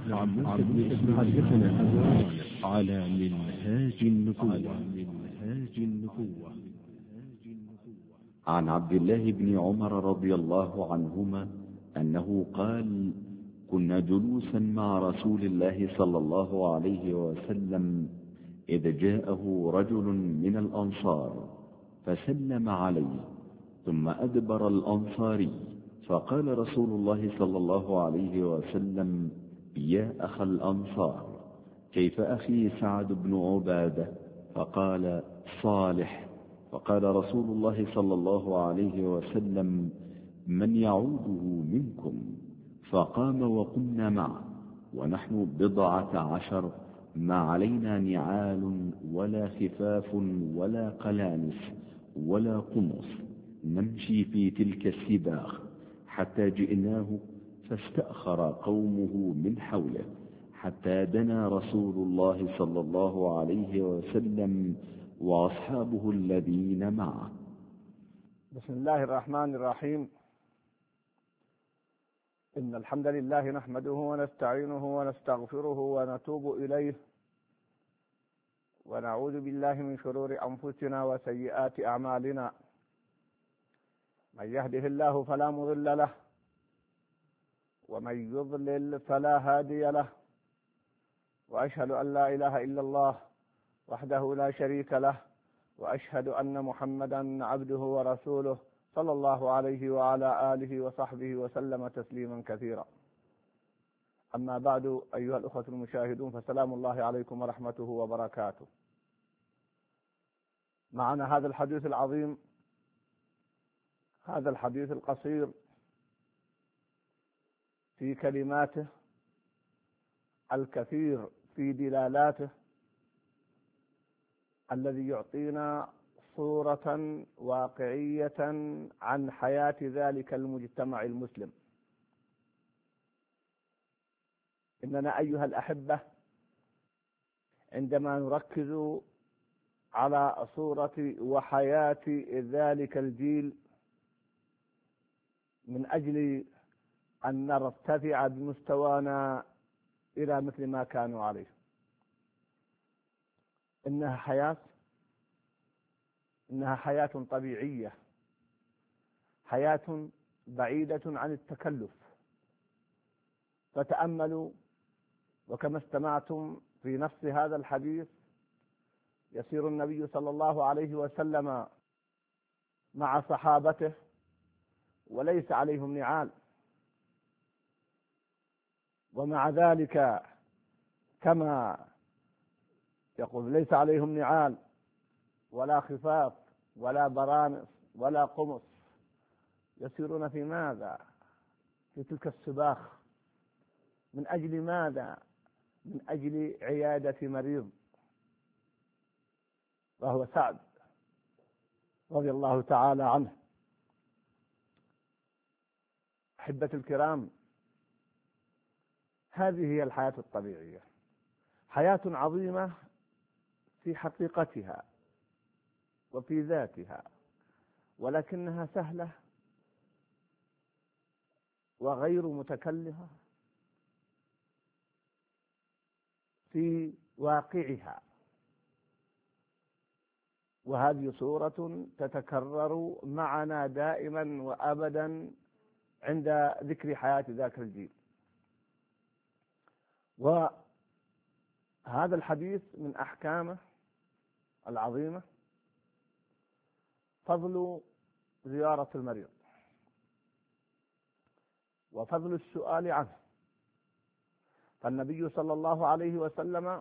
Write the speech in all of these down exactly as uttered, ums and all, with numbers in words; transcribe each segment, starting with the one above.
حدثنا على منهاج النبوة منهاج النبوة عن عبد الله بن عمر رضي الله عنهما أنه قال: كنا جلوسا مع رسول الله صلى الله عليه وسلم إذ جاءه رجل من الأنصار فسلم عليه، ثم أدبر الأنصاري، فقال رسول الله صلى الله عليه وسلم: يا أخ الأنصار، كيف أخي سعد بن عبادة؟ فقال: صالح. فقال رسول الله صلى الله عليه وسلم: من يعوده منكم؟ فقام وقمنا معه، ونحن بضعة عشر، ما علينا نعال ولا خفاف ولا قلانس ولا قمص، نمشي في تلك السباخ حتى جئناه، فاستأخر قومه من حوله حتى دنا رسول الله صلى الله عليه وسلم وأصحابه الذين معه. بسم الله الرحمن الرحيم. إن الحمد لله نحمده ونستعينه ونستغفره ونتوب إليه، ونعوذ بالله من شرور أنفسنا وسيئات أعمالنا. من يهده الله فلا مضل له، ومن يضلل فلا هادي له، وأشهد أن لا إله إلا الله وحده لا شريك له، وأشهد أن محمدا عبده ورسوله صلى الله عليه وعلى آله وصحبه وسلم تسليما كثيرا. أما بعد، أيها الأخوة المشاهدون، فسلام الله عليكم ورحمته وبركاته. معنا هذا الحديث العظيم، هذا الحديث القصير في كلماته الكثير في دلالاته، الذي يعطينا صورة واقعية عن حياة ذلك المجتمع المسلم. إننا أيها الأحبة عندما نركز على صورة وحياة ذلك الجيل من أجل أن نرتفع بمستوانا إلى مثل ما كانوا عليه، إنها حياة إنها حياة طبيعية، حياة بعيدة عن التكلف. فتأملوا، وكما استمعتم في نفس هذا الحديث، يسير النبي صلى الله عليه وسلم مع صحابته وليس عليهم نعال، ومع ذلك كما يقول ليس عليهم نعال ولا خفاف ولا برانس ولا قمص، يسيرون في ماذا؟ في تلك السباخ. من أجل ماذا؟ من أجل عيادة مريض، وهو سعد رضي الله تعالى عنه. أحبة الكرام، هذه هي الحياة الطبيعية، حياة عظيمة في حقيقتها وفي ذاتها، ولكنها سهلة وغير متكلفة في واقعها. وهذه صورة تتكرر معنا دائما وأبدا عند ذكر حياة ذاك الجيل. وهذا الحديث من أحكامه العظيمة فضل زيارة المريض، وفضل السؤال عنه. فالنبي صلى الله عليه وسلم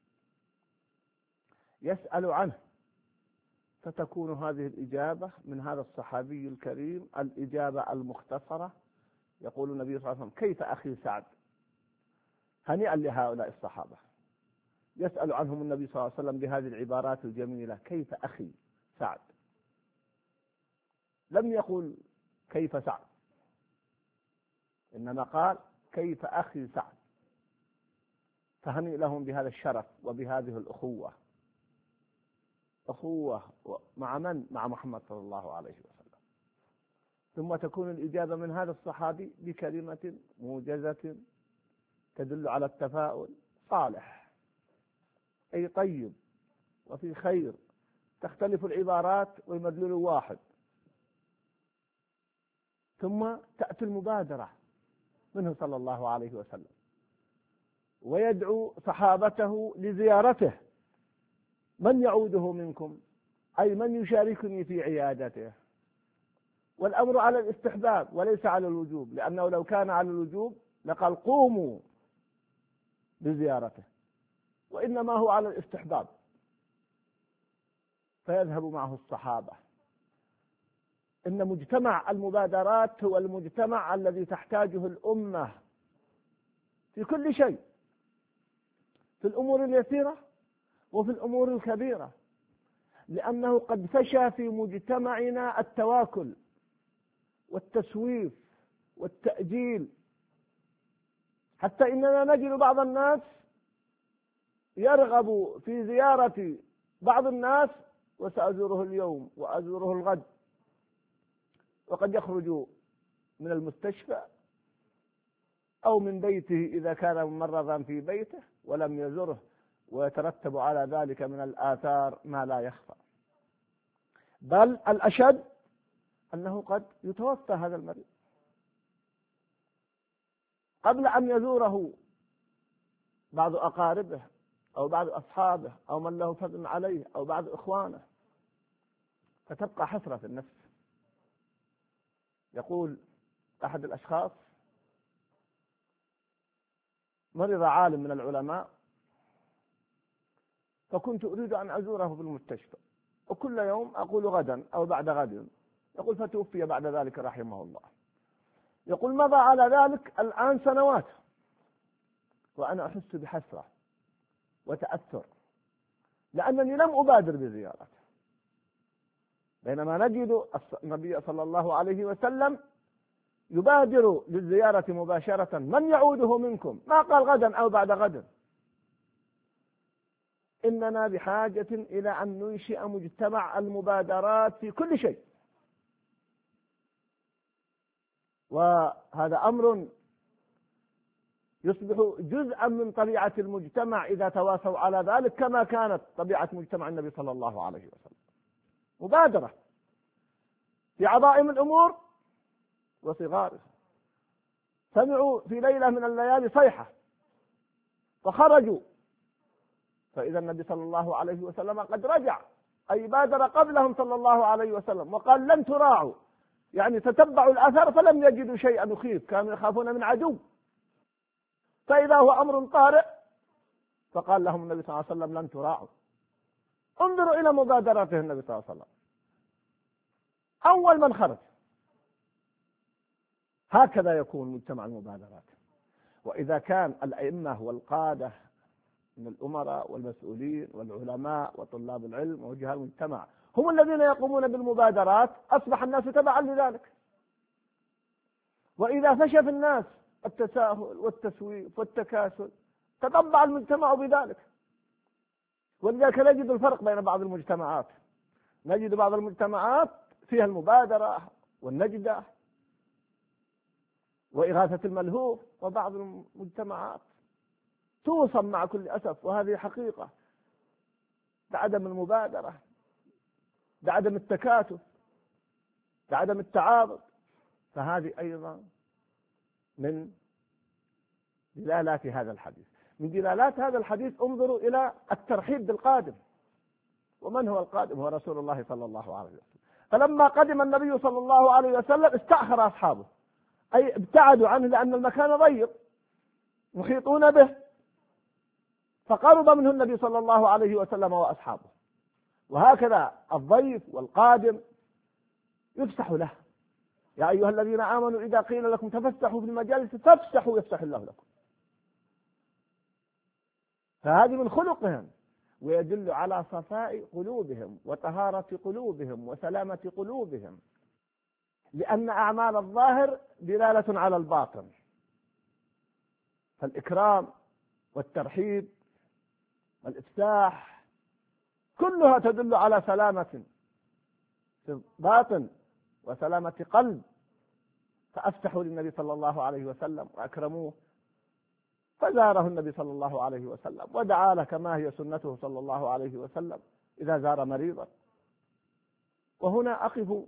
يسأل عنه، فتكون هذه الإجابة من هذا الصحابي الكريم الإجابة المختصرة. يقول النبي صلى الله عليه وسلم: كيف أخي سعد؟ هنيئا لهؤلاء الصحابة، يسأل عنهم النبي صلى الله عليه وسلم بهذه العبارات الجميلة: كيف أخي سعد؟ لم يقل كيف سعد، إنما قال كيف أخي سعد. فهنيئ لهم بهذا الشرف وبهذه الأخوة. أخوة مع من؟ مع محمد صلى الله عليه وسلم. ثم تكون الإجابة من هذا الصحابي بكلمة موجزة تدل على التفاؤل صالح أي طيب وفي خير، تختلف العبارات والمدلول واحد. ثم تأتي المبادرة منه صلى الله عليه وسلم ويدعو صحابته لزيارته. من يعوده منكم؟ أي من يشاركني في عيادته. والأمر على الاستحباب وليس على الوجوب، لأنه لو كان على الوجوب لقال قوموا بزيارته، وإنما هو على الاستحباب. فيذهب معه الصحابة. إن مجتمع المبادرات هو المجتمع الذي تحتاجه الأمة في كل شيء، في الأمور اليسيرة وفي الأمور الكبيرة، لأنه قد فشى في مجتمعنا التواكل والتسويف والتأجيل، حتى إننا نجد بعض الناس يرغب في زيارة بعض الناس وسأزوره اليوم وأزوره الغد، وقد يخرج من المستشفى أو من بيته إذا كان ممرضا في بيته ولم يزره، ويترتب على ذلك من الآثار ما لا يخفى. بل الأشد أنه قد يتوفى هذا المريض قبل أن يزوره بعض أقاربه أو بعض أصحابه أو من له فضل عليه أو بعض إخوانه، فتبقى حسرة في النفس. يقول أحد الأشخاص: مرض عالم من العلماء فكنت أريد أن أزوره في المستشفى، وكل يوم أقول غدا أو بعد غد. يقول فتوفي بعد ذلك رحمه الله. يقول مضى على ذلك الآن سنوات وأنا أحس بحسرة وتأثر، لأنني لم أبادر بزيارته، بينما نجد النبي صلى الله عليه وسلم يبادر للزيارة مباشرة. من يعوده منكم؟ ما قال غدا أو بعد غد. إننا بحاجة إلى أن ننشئ مجتمع المبادرات في كل شيء، وهذا أمر يصبح جزءا من طبيعة المجتمع إذا تواصوا على ذلك، كما كانت طبيعة مجتمع النبي صلى الله عليه وسلم. مبادرة في عظائم الأمور وصغارها. سمعوا في ليلة من الليالي صيحة فخرجوا، فإذا النبي صلى الله عليه وسلم قد رجع، أي بادر قبلهم صلى الله عليه وسلم وقال لن تراعوا، يعني تتبعوا الأثر فلم يجدوا شيئا يخيف، كانوا يخافون من عدو. فإذا هو أمر طارئ فقال لهم النبي صلى الله عليه وسلم لن تراعوا. انظروا إلى مبادرته النبي صلى الله عليه وسلم، أول من خرج. هكذا يكون مجتمع المبادرات. وإذا كان الأئمة والقادة من الأمراء والمسؤولين والعلماء وطلاب العلم ووجهاء المجتمع هم الذين يقومون بالمبادرات، أصبح الناس تبعا لذلك. وإذا فشى في الناس التساهل والتسويف والتكاسل تطبع المجتمع بذلك. ولذلك نجد الفرق بين بعض المجتمعات. نجد بعض المجتمعات فيها المبادرة والنجدة وإغاثة الملهوف، وبعض المجتمعات توصم مع كل أسف، وهذه حقيقة، بعدم المبادرة، بعدم التكاتف، بعدم التعاضد. فهذه أيضا من دلالات هذا الحديث. من دلالات هذا الحديث انظروا إلى الترحيب بالقادم. ومن هو القادم؟ هو رسول الله صلى الله عليه وسلم. فلما قدم النبي صلى الله عليه وسلم استأخر أصحابه، أي ابتعدوا عنه لأن المكان ضيق محيطون به، فقرب منه النبي صلى الله عليه وسلم وأصحابه. وهكذا الضيف والقادم يفسح له. يا أيها الذين آمنوا إذا قيل لكم تفسحوا في المجالس فافسحوا يفسح الله لكم. فهذه من خلقهم، ويدل على صفاء قلوبهم وطهارة قلوبهم وسلامة قلوبهم، لأن أعمال الظاهر دلالة على الباطن. فالإكرام والترحيب والإفساح كلها تدل على سلامة في الباطن وسلامة قلب. فأفتحوا للنبي صلى الله عليه وسلم وأكرموه فزاره النبي صلى الله عليه وسلم ودعا له كما هي سنته صلى الله عليه وسلم إذا زار مريضا. وهنا أقف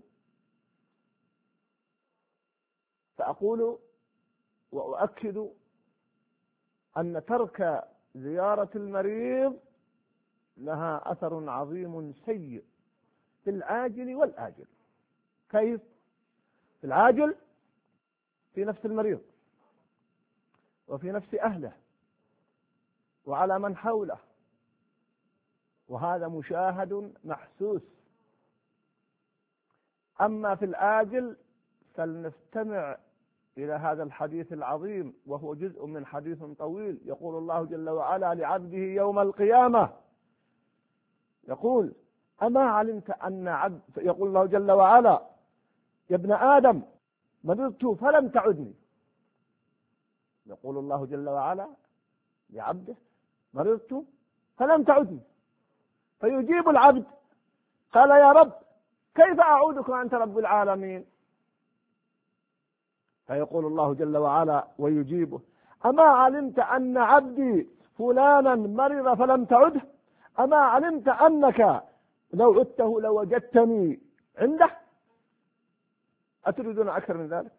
فأقول وأؤكد أن ترك زيارة المريض لها أثر عظيم سيء في العاجل والآجل. كيف؟ في العاجل في نفس المريض وفي نفس أهله وعلى من حوله، وهذا مشاهد محسوس. أما في الآجل فلنستمع إلى هذا الحديث العظيم وهو جزء من حديث طويل. يقول الله جل وعلا لعبده يوم القيامة، يقول أما علمت أن عبد، يقول الله جل وعلا يا ابن آدم مرضت فلم تعدني. يقول الله جل وعلا لعبده مرضت فلم تعدني، فيجيب العبد قال يا رب كيف أعودك وأنت رب العالمين؟ فيقول الله جل وعلا ويجيبه أما علمت أن عبدي فلانا مرض فلم تعده؟ أما علمت أنك لو عدته لوجدتني عنده؟ أتريدون أكثر من ذلك؟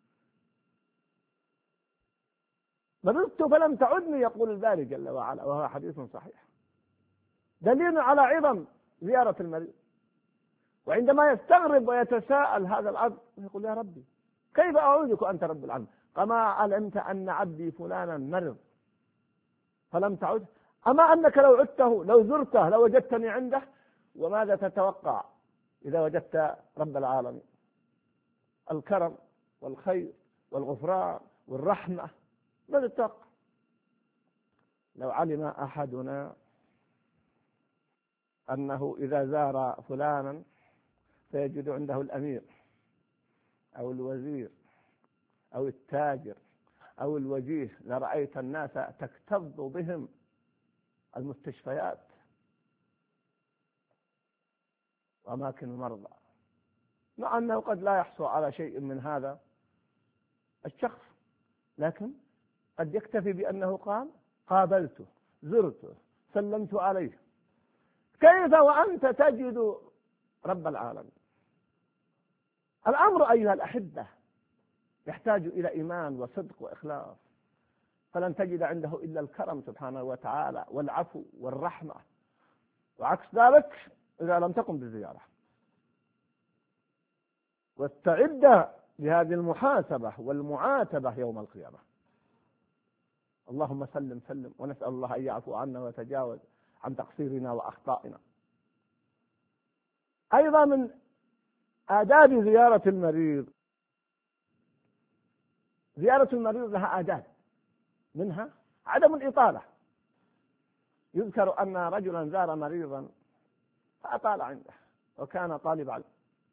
مرضت فلم تعدني يقول الباري جل وعلا، وهو حديث صحيح دليل على عظم زيارة المريض. وعندما يستغرب ويتساءل هذا العبد يقول يا ربي كيف أعودك وأنت رب العالمين؟ أما علمت أن عبدي فلانا مرض فلم تعد؟ أما أنك لو عدته لو زرته لوجدتني عنده؟ وماذا تتوقع إذا وجدت رب العالمين؟ الكرم والخير والغفران والرحمة. ماذا تتوقع؟ لو علم أحدنا أنه إذا زار فلانا سيجد عنده الأمير أو الوزير أو التاجر أو الوجيه لرأيت الناس تكتظ بهم المستشفيات وأماكن المرضى، مع أنه قد لا يحصل على شيء من هذا الشخص، لكن قد يكتفي بأنه قال قابلته زرته سلمت عليه. كيف وأنت تجد رب العالمين؟ الأمر أيها الأحبة يحتاج إلى إيمان وصدق وإخلاص، فلن تجد عنده إلا الكرم سبحانه وتعالى والعفو والرحمة، وعكس ذلك إذا لم تقم بالزيارة. واستعد لهذه المحاسبة والمعاتبة يوم القيامة. اللهم سلم سلم، ونسأل الله أن يعفو عنا ويتجاوز عن تقصيرنا وأخطائنا. أيضا من آداب زيارة المريض، زيارة المريض لها آداب، منها عدم الإطالة. يذكر أن رجلا زار مريضا فأطال عنده وكان طالب علم،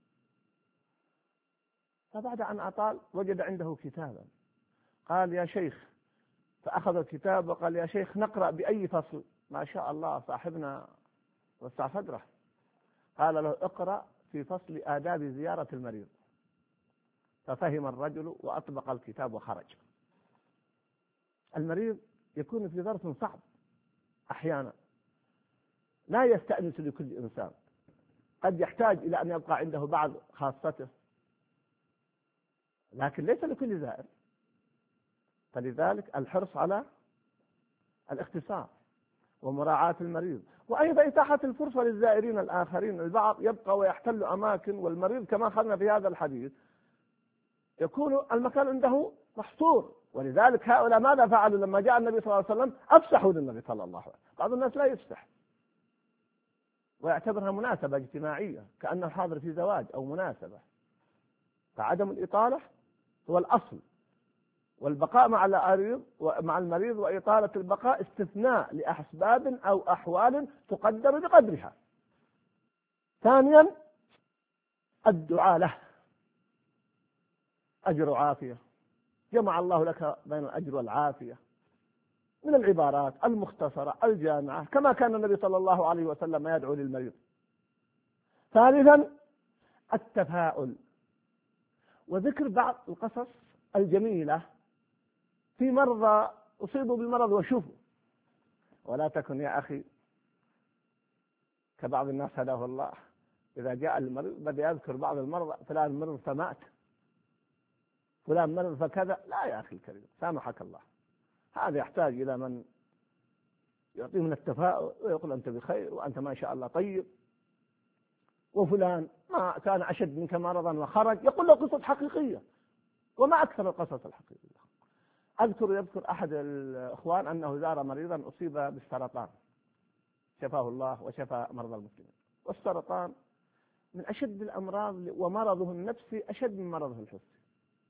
فبعد أن أطال وجد عنده كتابا، قال يا شيخ، فأخذ الكتاب وقال يا شيخ نقرأ بأي فصل؟ ما شاء الله صاحبنا وسع صدره، قال له اقرأ في فصل آداب زيارة المريض. ففهم الرجل وأطبق الكتاب وخرج. المريض يكون في ظرف صعب أحيانا، لا يستأنس لكل إنسان، قد يحتاج إلى أن يبقى عنده بعض خاصته، لكن ليس لكل زائر. فلذلك الحرص على الاختصار ومراعاة المريض، وأيضا إتاحة الفرصة للزائرين الآخرين. البعض يبقى ويحتل أماكن، والمريض كما أخذنا في هذا الحديث يكون المكان عنده محصور. ولذلك هؤلاء ماذا فعلوا لما جاء النبي صلى الله عليه وسلم؟ أفسحوا للنبي صلى الله عليه وسلم. بعض الناس لا يفسح ويعتبرها مناسبة اجتماعية كأنه حاضر في زواج أو مناسبة. فعدم الإطالة هو الأصل، والبقاء مع المريض ومع المريض وإطالة البقاء استثناء لأسباب أو أحوال تقدر بقدرها. ثانيا الدعاء له، أجر وعافية، جمع الله لك بين الأجر والعافية من العبارات المختصرة الجامعة كما كان النبي صلى الله عليه وسلم يدعو للمريض. ثالثا التفاؤل وذكر بعض القصص الجميلة في مرضى أصيبوا بالمرض وشوفوا. ولا تكن يا أخي كبعض الناس هداه الله، إذا جاء المريض بدأ يذكر بعض المرضى، فلان مرض فمات، فلان مرض فكذا. لا يا أخي الكريم، سامحك الله، هذا يحتاج إلى من يعطيه من التفاؤل ويقول أنت بخير وأنت ما شاء الله طيب، وفلان ما كان أشد منك مرضا وخرج، يقول له قصص حقيقية، وما أكثر القصص الحقيقية. أذكر يذكر أحد الإخوان أنه زار مريضا أصيب بالسرطان، شفاه الله وشفى مرضى المسلمين. والسرطان من أشد الأمراض، ومرضه النفسي أشد من مرضه الحسي.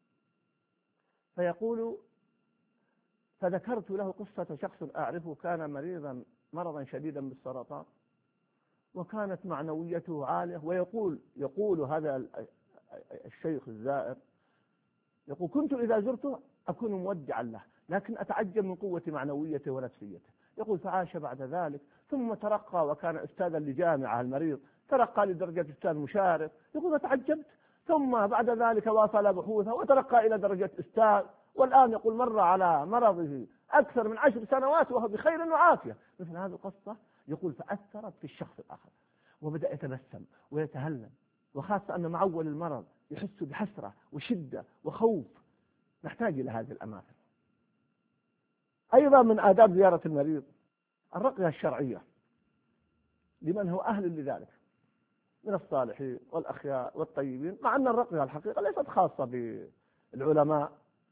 فيقول: فذكرت له قصة شخص أعرفه كان مريضا مرضا شديدا بالسرطان، وكانت معنويته عالية، ويقول يقول هذا الشيخ الزائر، يقول: كنت إذا زرته أكون مودعا له، لكن أتعجب من قوة معنويته ونفسيته. يقول: فعاش بعد ذلك ثم ترقى، وكان أستاذا لجامعة المريض، ترقى لدرجة أستاذ مشارك. يقول: فتعجبت، ثم بعد ذلك واصل بحوثه وترقى إلى درجة أستاذ، والآن يقول مر على مرضه أكثر من عشر سنوات وهو بخير وعافية. مثل هذه القصة يقول فأثرت في الشخص الآخر، وبدأ يتبسم ويتهلل، وخاصة أن مع أول المرض يحس بحسرة وشدة وخوف. نحتاج إلى هذه الأماكن. أيضا من آداب زيارة المريض الرقية الشرعية لمن هو أهل لذلك من الصالحين والأخيار والطيبين، مع أن الرقية الحقيقة ليست خاصة بالعلماء،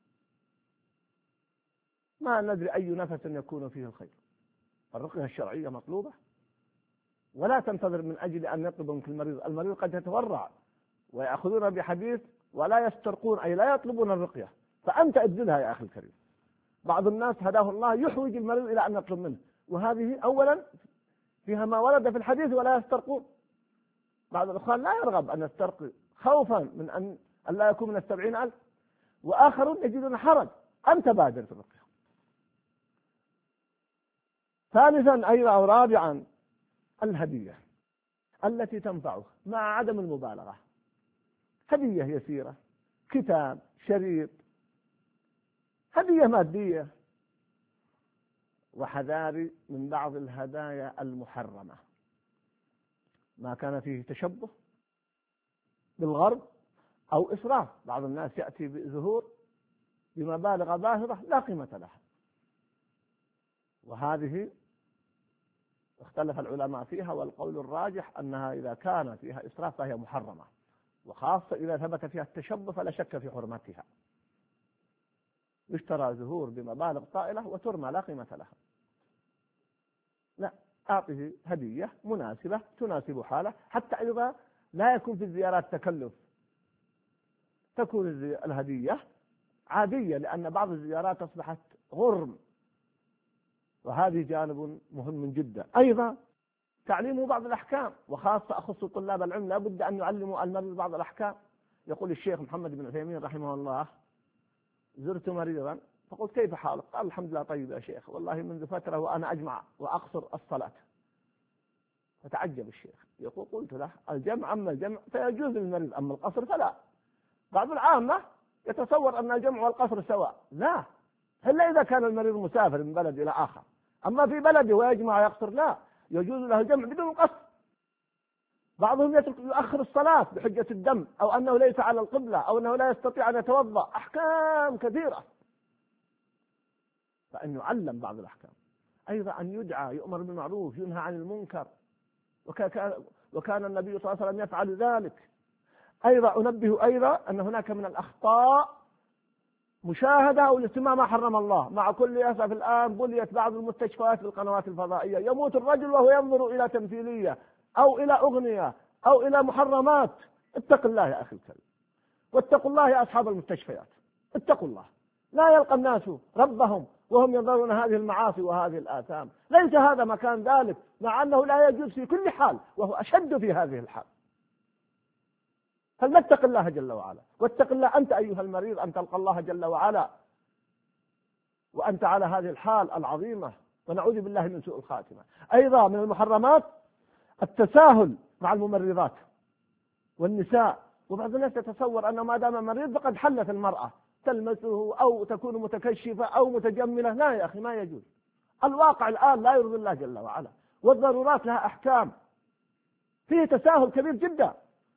ما ندري أي نفس يكون فيه الخير. الرقية الشرعية مطلوبة، ولا تنتظر من أجل أن يطلب منك المريض. المريض قد يتورع ويأخذون بحديث ولا يسترقون، أي لا يطلبون الرقية، فأنت أبذلها يا أخي الكريم. بعض الناس هداه الله يحوج المريض إلى أن يطلب منه، وهذه أولا فيها ما ورد في الحديث ولا يسترقون. بعض الأخوان لا يرغب أن يسترقي خوفا من أن لا يكون من السبعين ألف، وآخرون يجدون حرج. أنت بادر في الرقية. ثالثا أيضا أو رابعا الهدية التي تنفعه مع عدم المبالغة. هدية يسيرة، كتاب، شريط، هدية مادية. وحذاري من بعض الهدايا المحرمة، ما كان فيه تشبه بالغرب أو إسراف. بعض الناس يأتي بزهور بمبالغ باهظة لا قيمة لها، وهذه اختلف العلماء فيها، والقول الراجح أنها إذا كان فيها إسراف فهي محرمة، وخاصة إذا ثبت فيها التشبه فلا شك في حرمتها. يشترى زهور بمبالغ طائلة وترمى لا قيمة لها. لا، أعطه هدية مناسبة تناسب حاله، حتى أيضا لا يكون في الزيارات تكلف، تكون الهدية عادية، لأن بعض الزيارات أصبحت غرم، وهذه جانب مهم جدا. أيضا تعليم بعض الأحكام، وخاصة أخص طلاب العلم لا بد أن يعلموا المريض بعض الأحكام. يقول الشيخ محمد بن عثيمين رحمه الله: زرت مريضا فقلت: كيف حالك؟ قال: الحمد لله طيب يا شيخ، والله منذ فترة وأنا أجمع وأقصر الصلاة. فتعجب الشيخ، يقول: قلت له: الجمع أما الجمع فيجوز للمريض، أما القصر فلا. بعض العامة يتصور أن الجمع والقصر سواء، لا، إلا إذا كان المريض مسافر من بلد إلى آخر. أما في بلده ويجمع ويقصر لا، يجوز له الجمع بدون قصر. بعضهم يؤخر الصلاة بحجة الدم، أو أنه ليس على القبلة، أو أنه لا يستطيع أن يتوضأ، أحكام كثيرة، فأن يعلم بعض الأحكام. أيضا أن يدعى، يؤمر بالمعروف ينهى عن المنكر، وكان النبي صلى الله عليه وسلم يفعل ذلك. أيضا أنبه أيضا أن هناك من الأخطاء مشاهدة أو الاستماع ما حرم الله. مع كل أسف الآن بليت بعض المستشفيات بالقنوات الفضائية، يموت الرجل وهو ينظر إلى تمثيلية أو إلى أغنية أو إلى محرمات. اتق الله يا أخي الكريم، واتقوا الله يا أصحاب المستشفيات، اتقوا الله. لا يلقى الناس ربهم وهم ينظرون هذه المعاصي وهذه الآثام. ليس هذا مكان ذلك، مع أنه لا يجوز في كل حال، وهو أشد في هذه الحال. فلنتق الله جل وعلا، واتق الله أنت أيها المريض أن تلقى الله جل وعلا وأنت على هذه الحال العظيمة، ونعوذ بالله من سوء الخاتمة. أيضا من المحرمات التساهل مع الممرضات والنساء. وبعض الناس يتصور أنه ما دام مريض فقد حلت المرأة، تلمسه أو تكون متكشفة أو متجملة. لا يا أخي، ما يجوز. الواقع الآن لا يرضي الله جل وعلا، والضرورات لها أحكام. فيه تساهل كبير جدا،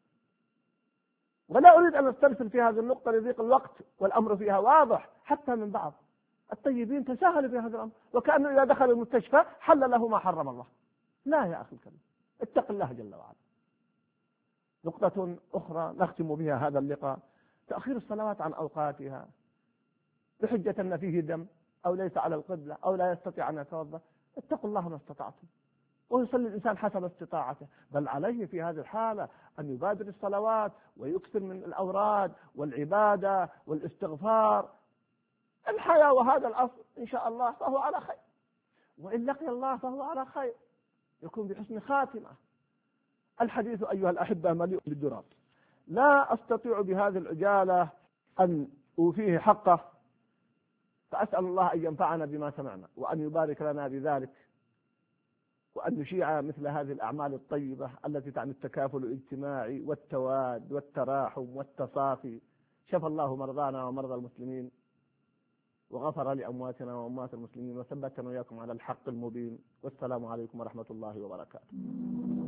ولا أريد أن أسترسل في هذه النقطة لضيق الوقت، والأمر فيها واضح. حتى من بعض الطيبين تساهلوا في هذا الأمر، وكأنه إذا دخل المستشفى حل له ما حرم الله. لا يا أخي الكريم، اتق الله جل وعلا. نقطة أخرى نختم بها هذا اللقاء: تأخير الصلوات عن أوقاتها بحجة أن فيه دم أو ليس على القبلة أو لا يستطيع أن يتوضأ. اتقوا الله ما استطعتم، ويصلي الإنسان حسب استطاعته، بل عليه في هذه الحالة أن يبادر الصلوات ويكثر من الأوراد والعبادة والاستغفار. الحياة وهذا الأصل إن شاء الله فهو على خير، وإن لقي الله فهو على خير، يكون بحسن خاتمة. الحديث أيها الأحبة مليء بالدرر، لا أستطيع بهذه العجالة أن أوفيه حقه، فأسأل الله أن ينفعنا بما سمعنا، وأن يبارك لنا بذلك، وأن نشيع مثل هذه الأعمال الطيبة التي تعني التكافل الاجتماعي والتواد والتراحم والتصافي. شفى الله مرضانا ومرضى المسلمين، وغفر لأمواتنا وأموات المسلمين، وثبتنا وإياكم على الحق المبين. والسلام عليكم ورحمة الله وبركاته.